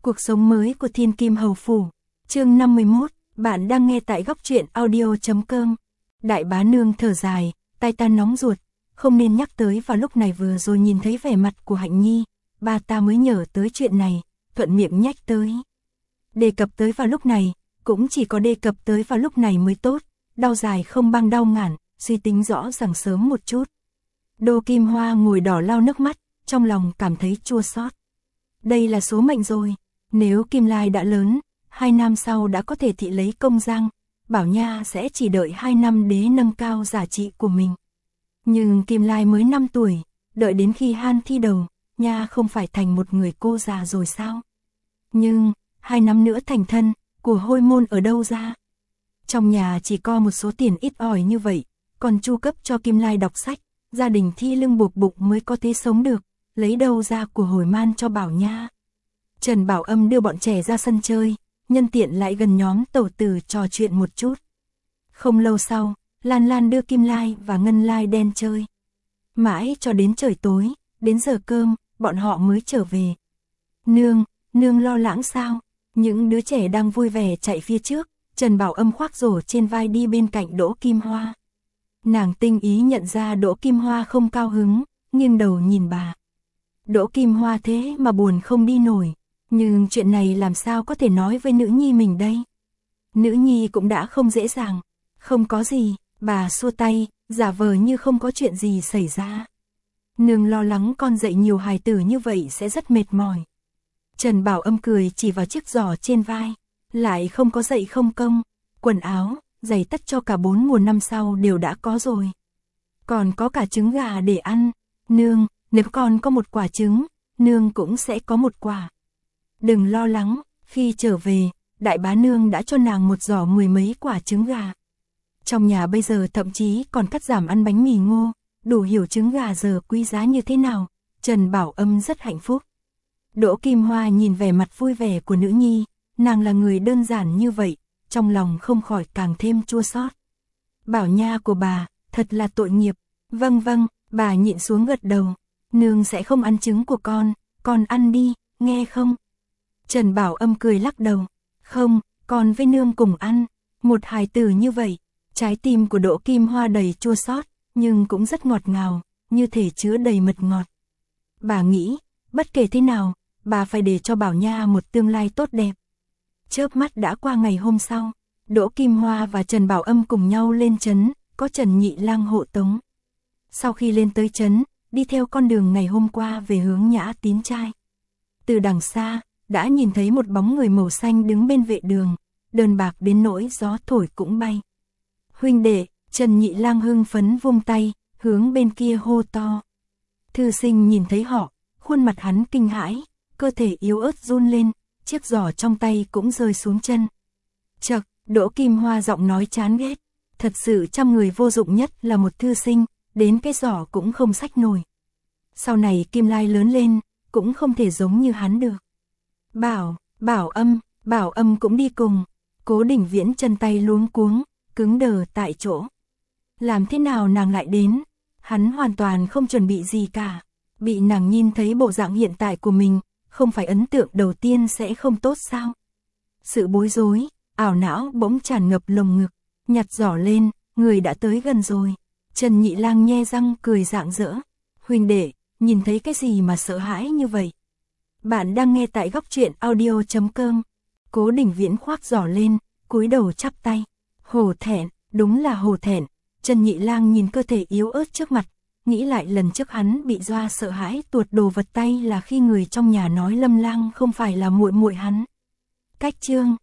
Cuộc sống mới của Thiên Kim Hầu Phủ. Chương 51, bạn đang nghe tại góc truyện audio.com. Đại bá nương thở dài, tay ta nóng ruột, không nên nhắc tới vào lúc này, vừa rồi nhìn thấy vẻ mặt của Hạnh Nhi, ba ta mới nhớ tới chuyện này, thuận miệng nhắc tới. Đề cập tới vào lúc này, cũng chỉ có đề cập tới vào lúc này mới tốt, đau dài không bằng đau ngản, suy tính rõ ràng sớm một chút. Đô Kim Hoa ngồi đỏ lau nước mắt, trong lòng cảm thấy chua xót. Đây là số mệnh rồi, nếu Kim Lai đã lớn, 2 năm sau đã có thể thị lấy công giang, Bảo Nha sẽ chỉ đợi 2 năm để nâng cao giá trị của mình. Nhưng Kim Lai mới 5 tuổi, đợi đến khi Han thi đầu, Nha không phải thành một người cô già rồi sao? Nhưng, 2 năm nữa thành thân, của Hôi Môn ở đâu ra? Trong nhà chỉ có một số tiền ít ỏi như vậy, còn chu cấp cho Kim Lai đọc sách, gia đình thi lưng buộc bụng mới có thể sống được, lấy đâu ra của hồi man cho Bảo Nha. Trần Bảo Âm đưa bọn trẻ ra sân chơi, nhân tiện lại gần nhóm tẩu tử trò chuyện một chút. Không lâu sau, Lan Lan đưa Kim Lai và Ngân Lai đen chơi. Mãi cho đến trời tối, đến giờ cơm, bọn họ mới trở về. Nương lo lắng sao? Những đứa trẻ đang vui vẻ chạy phía trước, Trần Bảo Âm khoác rổ trên vai đi bên cạnh Đỗ Kim Hoa. Nàng tinh ý nhận ra Đỗ Kim Hoa không cao hứng, nghiêng đầu nhìn bà. Đỗ Kim Hoa thế mà buồn không đi nổi, nhưng chuyện này làm sao có thể nói với nữ nhi mình đây? Nữ nhi cũng đã không dễ dàng, không có gì, bà xua tay, giả vờ như không có chuyện gì xảy ra. Nương lo lắng con dạy nhiều hài tử như vậy sẽ rất mệt mỏi. Trần Bảo Âm cười chỉ vào chiếc giỏ trên vai, lại không có dạy không công, quần áo, giày tất cho cả 4 mùa năm sau đều đã có rồi. Còn có cả trứng gà để ăn, nương, nếu con có một quả trứng, nương cũng sẽ có một quả. Đừng lo lắng, khi trở về, đại bá nương đã cho nàng một giỏ 10 mấy quả trứng gà. Trong nhà bây giờ thậm chí còn cắt giảm ăn bánh mì ngô, đủ hiểu trứng gà giờ quý giá như thế nào. Trần Bảo Âm rất hạnh phúc. Đỗ Kim Hoa nhìn vẻ mặt vui vẻ của nữ nhi, nàng là người đơn giản như vậy, trong lòng không khỏi càng thêm chua xót. Bảo Nha của bà, thật là tội nghiệp. Vâng, bà nhịn xuống gật đầu. Nương sẽ không ăn trứng của con ăn đi, nghe không? Trần Bảo Âm cười lắc đầu. Không, con với nương cùng ăn. Một hài tử như vậy, trái tim của Đỗ Kim Hoa đầy chua xót, nhưng cũng rất ngọt ngào, như thể chứa đầy mật ngọt. Bà nghĩ, bất kể thế nào, bà phải để cho Bảo Nha một tương lai tốt đẹp. Chớp mắt đã qua ngày hôm sau, Đỗ Kim Hoa và Trần Bảo Âm cùng nhau lên trấn, có Trần Nhị Lang hộ tống. Sau khi lên tới trấn, đi theo con đường ngày hôm qua về hướng Nhã Tín Trai. Từ đằng xa, đã nhìn thấy một bóng người màu xanh đứng bên vệ đường, đơn bạc đến nỗi gió thổi cũng bay. Huynh đệ, Trần Nhị Lang hưng phấn vung tay, hướng bên kia hô to. Thư sinh nhìn thấy họ, khuôn mặt hắn kinh hãi, cơ thể yếu ớt run lên, chiếc giỏ trong tay cũng rơi xuống chân. Chậc, Đỗ Kim Hoa giọng nói chán ghét, thật sự trăm người vô dụng nhất là một thư sinh, đến cái giỏ cũng không xách nổi. Sau này Kim Lai lớn lên, cũng không thể giống như hắn được. Bảo Âm cũng đi cùng. Cố Đình Viễn chân tay luống cuống, cứng đờ tại chỗ. Làm thế nào nàng lại đến? Hắn hoàn toàn không chuẩn bị gì cả. Bị nàng nhìn thấy bộ dạng hiện tại của mình, không phải ấn tượng đầu tiên sẽ không tốt sao? Sự bối rối, ảo não bỗng tràn ngập lồng ngực, nhặt giỏ lên, người đã tới gần rồi. Trần Nhị Lang nhe răng cười rạng rỡ. Huynh đệ, nhìn thấy cái gì mà sợ hãi như vậy? Bạn đang nghe tại góc truyện audio.com. Cố Đình Viễn khoác giỏ lên, cúi đầu chắp tay. Hổ thẹn, đúng là hổ thẹn. Trần Nhị Lang nhìn cơ thể yếu ớt trước mặt, nghĩ lại lần trước hắn bị doa sợ hãi tuột đồ vật tay là khi người trong nhà nói Lâm Lang không phải là muội muội hắn. Cách chương